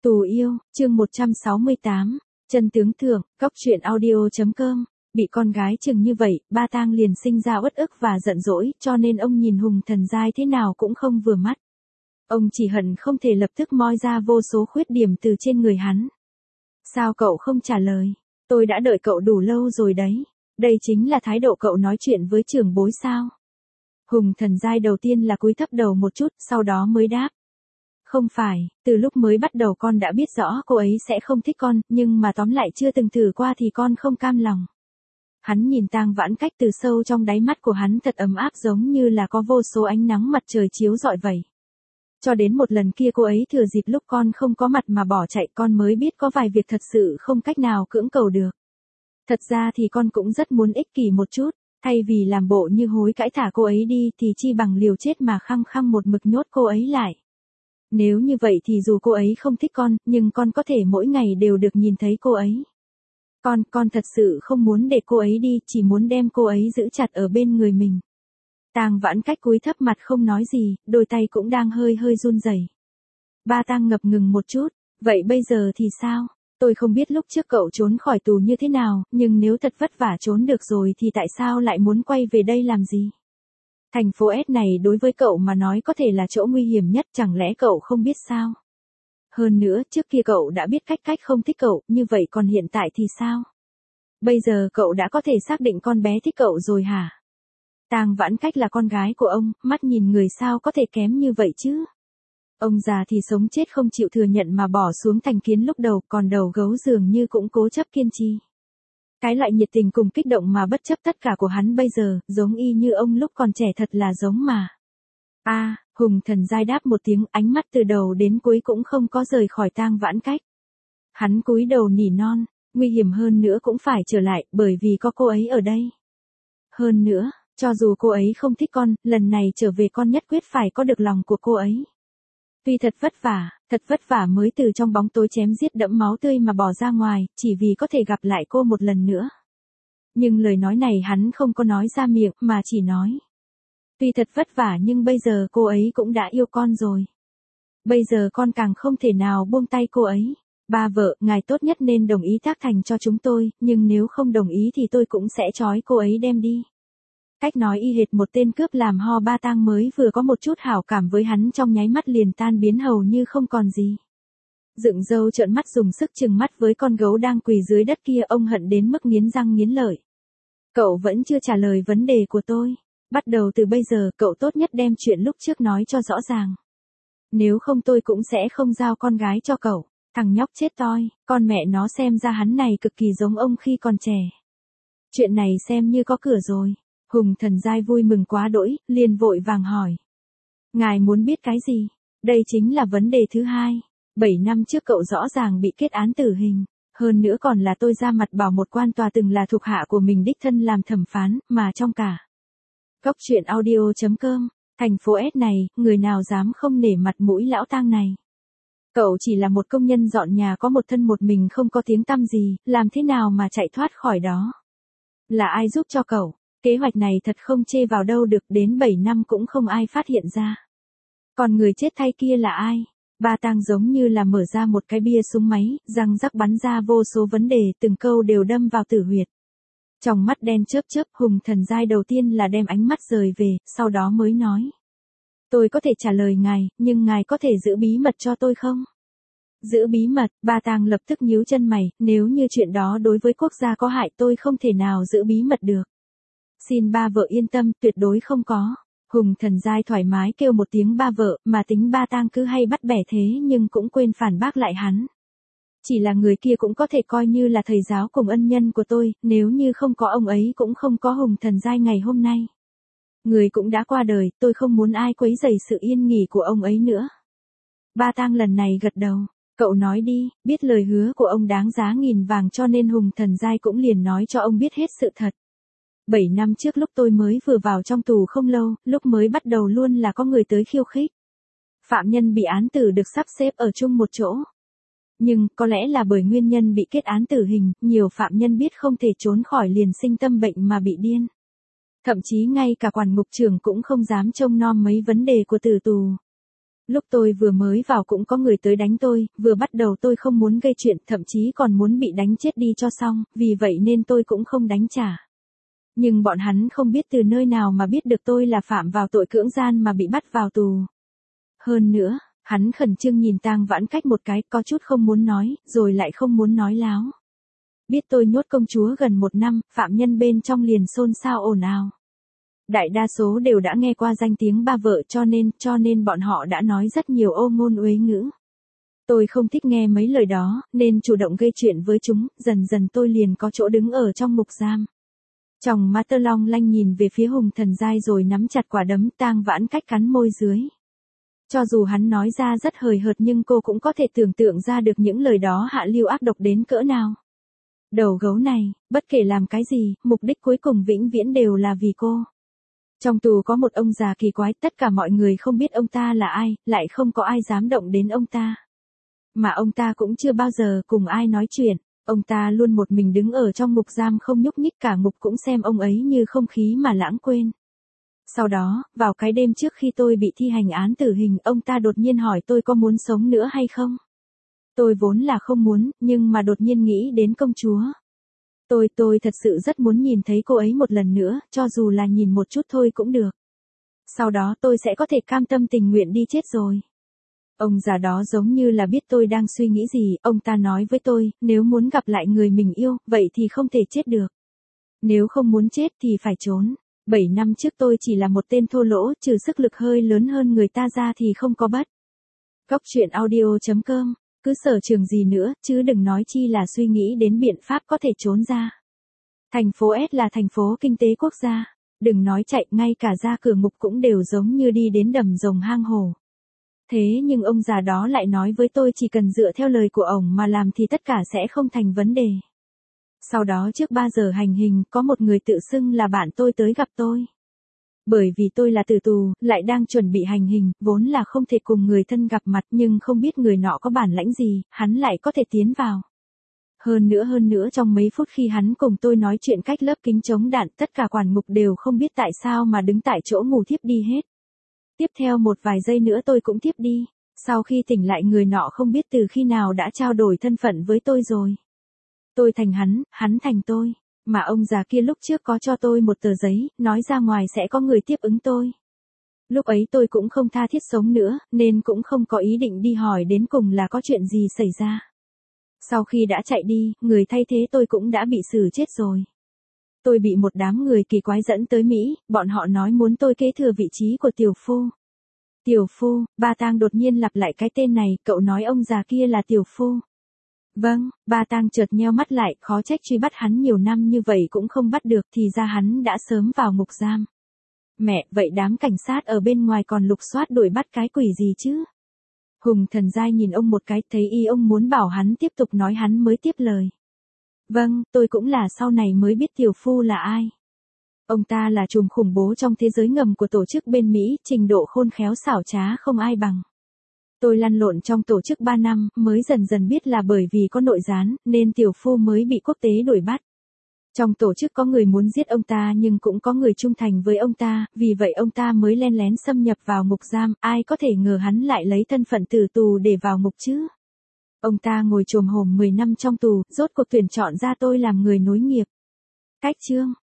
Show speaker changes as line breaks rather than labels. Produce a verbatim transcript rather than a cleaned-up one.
Tù yêu, chương một trăm sáu mươi tám, chân tướng thưởng, cóc truyện audio chấm com. Bị con gái chừng như vậy, ba Tang liền sinh ra uất ức và giận dỗi, cho nên ông nhìn Hùng Thần Giai thế nào cũng không vừa mắt. Ông chỉ hận không thể lập tức moi ra vô số khuyết điểm từ trên người hắn. Sao cậu không trả lời? Tôi đã đợi cậu đủ lâu rồi đấy. Đây chính là thái độ cậu nói chuyện với trưởng bối sao? Hùng Thần Giai đầu tiên là cúi thấp đầu một chút, sau đó mới đáp. Không phải, từ lúc mới bắt đầu con đã biết rõ cô ấy sẽ không thích con, nhưng mà tóm lại chưa từng thử qua thì con không cam lòng. Hắn nhìn Tang Vãn Cách, từ sâu trong đáy mắt của hắn thật ấm áp, giống như là có vô số ánh nắng mặt trời chiếu rọi vậy. Cho đến một lần kia cô ấy thừa dịp lúc con không có mặt mà bỏ chạy, con mới biết có vài việc thật sự không cách nào cưỡng cầu được. Thật ra thì con cũng rất muốn ích kỷ một chút, thay vì làm bộ như hối cãi thả cô ấy đi thì chi bằng liều chết mà khăng khăng một mực nhốt cô ấy lại. Nếu như vậy thì dù cô ấy không thích con, nhưng con có thể mỗi ngày đều được nhìn thấy cô ấy. Con, con thật sự không muốn để cô ấy đi, chỉ muốn đem cô ấy giữ chặt ở bên người mình. Tang Vãn Cách cúi thấp mặt không nói gì, đôi tay cũng đang hơi hơi run rẩy. Ba Tang ngập ngừng một chút, vậy bây giờ thì sao? Tôi không biết lúc trước cậu trốn khỏi tù như thế nào, nhưng nếu thật vất vả trốn được rồi thì tại sao lại muốn quay về đây làm gì? Thành phố S này đối với cậu mà nói có thể là chỗ nguy hiểm nhất, chẳng lẽ cậu không biết sao? Hơn nữa, trước kia cậu đã biết cách cách không thích cậu, như vậy còn hiện tại thì sao? Bây giờ cậu đã có thể xác định con bé thích cậu rồi hả? Tang Vãn Cách là con gái của ông, mắt nhìn người sao có thể kém như vậy chứ? Ông già thì sống chết không chịu thừa nhận mà bỏ xuống thành kiến lúc đầu, còn đầu gấu dường như cũng cố chấp kiên trì. Cái loại nhiệt tình cùng kích động mà bất chấp tất cả của hắn bây giờ, giống y như ông lúc còn trẻ thật là giống mà. A, à, Hùng Thần Giai đáp một tiếng, ánh mắt từ đầu đến cuối cũng không có rời khỏi Tang Vãn Cách. Hắn cúi đầu nỉ non, nguy hiểm hơn nữa cũng phải trở lại, bởi vì có cô ấy ở đây. Hơn nữa, cho dù cô ấy không thích con, lần này trở về con nhất quyết phải có được lòng của cô ấy. Tuy thật vất vả, thật vất vả mới từ trong bóng tối chém giết đẫm máu tươi mà bỏ ra ngoài, chỉ vì có thể gặp lại cô một lần nữa. Nhưng lời nói này hắn không có nói ra miệng, mà chỉ nói. Tuy thật vất vả nhưng bây giờ cô ấy cũng đã yêu con rồi. Bây giờ con càng không thể nào buông tay cô ấy. Ba vợ, ngài tốt nhất nên đồng ý tác thành cho chúng tôi, nhưng nếu không đồng ý thì tôi cũng sẽ trói cô ấy đem đi. Cách nói y hệt một tên cướp làm ho. Ba Tang mới vừa có một chút hảo cảm với hắn trong nháy mắt liền tan biến hầu như không còn gì. Dựng râu trợn mắt dùng sức trừng mắt với con gấu đang quỳ dưới đất kia, ông hận đến mức nghiến răng nghiến lợi. Cậu vẫn chưa trả lời vấn đề của tôi. Bắt đầu từ bây giờ cậu tốt nhất đem chuyện lúc trước nói cho rõ ràng. Nếu không tôi cũng sẽ không giao con gái cho cậu. Thằng nhóc chết toi, con mẹ nó, xem ra hắn này cực kỳ giống ông khi còn trẻ. Chuyện này xem như có cửa rồi. Hùng Thần Giai vui mừng quá đỗi, liền vội vàng hỏi. Ngài muốn biết cái gì? Đây chính là vấn đề thứ hai. Bảy năm trước cậu rõ ràng bị kết án tử hình. Hơn nữa còn là tôi ra mặt bảo một quan tòa từng là thuộc hạ của mình đích thân làm thẩm phán, mà trong cả. Cóc truyện audio chấm com, thành phố S này, người nào dám không nể mặt mũi lão Tang này. Cậu chỉ là một công nhân dọn nhà có một thân một mình không có tiếng tăm gì, làm thế nào mà chạy thoát khỏi đó? Là ai giúp cho cậu? Kế hoạch này thật không chê vào đâu được, đến bảy năm cũng không ai phát hiện ra. Còn người chết thay kia là ai? Ba Tang giống như là mở ra một cái bia súng máy, răng rắc bắn ra vô số vấn đề, từng câu đều đâm vào tử huyệt. Trong mắt đen chớp chớp, Hùng Thần Giai đầu tiên là đem ánh mắt rời về, sau đó mới nói. Tôi có thể trả lời ngài, nhưng ngài có thể giữ bí mật cho tôi không? Giữ bí mật? Ba Tang lập tức nhíu chân mày, nếu như chuyện đó đối với quốc gia có hại tôi không thể nào giữ bí mật được. Xin ba vợ yên tâm, tuyệt đối không có. Hùng Thần Giai thoải mái kêu một tiếng ba vợ, mà tính ba Tang cứ hay bắt bẻ thế nhưng cũng quên phản bác lại hắn. Chỉ là người kia cũng có thể coi như là thầy giáo cùng ân nhân của tôi, nếu như không có ông ấy cũng không có Hùng Thần Giai ngày hôm nay. Người cũng đã qua đời, tôi không muốn ai quấy rầy sự yên nghỉ của ông ấy nữa. Ba Tang lần này gật đầu, cậu nói đi, biết lời hứa của ông đáng giá nghìn vàng cho nên Hùng Thần Giai cũng liền nói cho ông biết hết sự thật. Bảy năm trước lúc tôi mới vừa vào trong tù không lâu, lúc mới bắt đầu luôn là có người tới khiêu khích. Phạm nhân bị án tử được sắp xếp ở chung một chỗ. Nhưng, có lẽ là bởi nguyên nhân bị kết án tử hình, nhiều phạm nhân biết không thể trốn khỏi liền sinh tâm bệnh mà bị điên. Thậm chí ngay cả quản ngục trưởng cũng không dám trông nom mấy vấn đề của tử tù. Lúc tôi vừa mới vào cũng có người tới đánh tôi, vừa bắt đầu tôi không muốn gây chuyện, thậm chí còn muốn bị đánh chết đi cho xong, vì vậy nên tôi cũng không đánh trả. Nhưng bọn hắn không biết từ nơi nào mà biết được tôi là phạm vào tội cưỡng gian mà bị bắt vào tù. Hơn nữa, hắn khẩn trương nhìn Tang Vãn Cách một cái, có chút không muốn nói, rồi lại không muốn nói láo. Biết tôi nhốt công chúa gần một năm, phạm nhân bên trong liền xôn xao ồn ào. Đại đa số đều đã nghe qua danh tiếng ba vợ cho nên, cho nên bọn họ đã nói rất nhiều ô ngôn uế ngữ. Tôi không thích nghe mấy lời đó, nên chủ động gây chuyện với chúng, dần dần tôi liền có chỗ đứng ở trong ngục giam. Chồng má tơ long lanh nhìn về phía Hùng Thần Giai rồi nắm chặt quả đấm. Tang Vãn Cách cắn môi dưới. Cho dù hắn nói ra rất hời hợt nhưng cô cũng có thể tưởng tượng ra được những lời đó hạ lưu ác độc đến cỡ nào. Đầu gấu này, bất kể làm cái gì, mục đích cuối cùng vĩnh viễn đều là vì cô. Trong tù có một ông già kỳ quái, tất cả mọi người không biết ông ta là ai, lại không có ai dám động đến ông ta. Mà ông ta cũng chưa bao giờ cùng ai nói chuyện, ông ta luôn một mình đứng ở trong ngục giam không nhúc nhích, cả ngục cũng xem ông ấy như không khí mà lãng quên. Sau đó, vào cái đêm trước khi tôi bị thi hành án tử hình, ông ta đột nhiên hỏi tôi có muốn sống nữa hay không. Tôi vốn là không muốn, nhưng mà đột nhiên nghĩ đến công chúa. Tôi, tôi thật sự rất muốn nhìn thấy cô ấy một lần nữa, cho dù là nhìn một chút thôi cũng được. Sau đó tôi sẽ có thể cam tâm tình nguyện đi chết rồi. Ông già đó giống như là biết tôi đang suy nghĩ gì, ông ta nói với tôi, nếu muốn gặp lại người mình yêu, vậy thì không thể chết được. Nếu không muốn chết thì phải trốn. Bảy năm trước tôi chỉ là một tên thô lỗ, trừ sức lực hơi lớn hơn người ta ra thì không có bất. Góc truyện audio chấm com, cứ sở trường gì nữa, chứ đừng nói chi là suy nghĩ đến biện pháp có thể trốn ra. Thành phố S là thành phố kinh tế quốc gia. Đừng nói chạy, ngay cả ra cửa ngục cũng đều giống như đi đến đầm rồng hang hổ. Thế nhưng ông già đó lại nói với tôi chỉ cần dựa theo lời của ổng mà làm thì tất cả sẽ không thành vấn đề. Sau đó trước ba giờ hành hình, có một người tự xưng là bạn tôi tới gặp tôi. Bởi vì tôi là tử tù, lại đang chuẩn bị hành hình, vốn là không thể cùng người thân gặp mặt, nhưng không biết người nọ có bản lãnh gì, hắn lại có thể tiến vào. Hơn nữa hơn nữa trong mấy phút khi hắn cùng tôi nói chuyện cách lớp kính chống đạn, tất cả quản ngục đều không biết tại sao mà đứng tại chỗ ngủ thiếp đi hết. Tiếp theo một vài giây nữa tôi cũng thiếp đi. Sau khi tỉnh lại người nọ không biết từ khi nào đã trao đổi thân phận với tôi rồi. Tôi thành hắn, hắn thành tôi. Mà ông già kia lúc trước có cho tôi một tờ giấy, nói ra ngoài sẽ có người tiếp ứng tôi. Lúc ấy tôi cũng không tha thiết sống nữa, nên cũng không có ý định đi hỏi đến cùng là có chuyện gì xảy ra. Sau khi đã chạy đi, người thay thế tôi cũng đã bị xử chết rồi. Tôi bị một đám người kỳ quái dẫn tới Mỹ, bọn họ nói muốn tôi kế thừa vị trí của tiểu phu. Tiểu phu, Ba Tang đột nhiên lặp lại cái tên này, cậu nói ông già kia là tiểu phu. Vâng, Ba Tang chợt nheo mắt lại, khó trách truy bắt hắn nhiều năm như vậy cũng không bắt được, thì ra hắn đã sớm vào ngục giam. Mẹ, vậy đám cảnh sát ở bên ngoài còn lục soát đuổi bắt cái quỷ gì chứ? Hùng Thần Giai nhìn ông một cái, thấy y ông muốn bảo hắn tiếp tục nói hắn mới tiếp lời. Vâng, tôi cũng là sau này mới biết tiểu phu là ai. Ông ta là trùm khủng bố trong thế giới ngầm của tổ chức bên Mỹ, trình độ khôn khéo xảo trá không ai bằng. Tôi lăn lộn trong tổ chức ba năm, mới dần dần biết là bởi vì có nội gián, nên tiểu phu mới bị quốc tế đuổi bắt. Trong tổ chức có người muốn giết ông ta nhưng cũng có người trung thành với ông ta, vì vậy ông ta mới len lén xâm nhập vào ngục giam, ai có thể ngờ hắn lại lấy thân phận tử tù để vào ngục chứ. Ông ta ngồi chồm hổm mười năm trong tù, rốt cuộc tuyển chọn ra tôi làm người nối nghiệp. Cách chương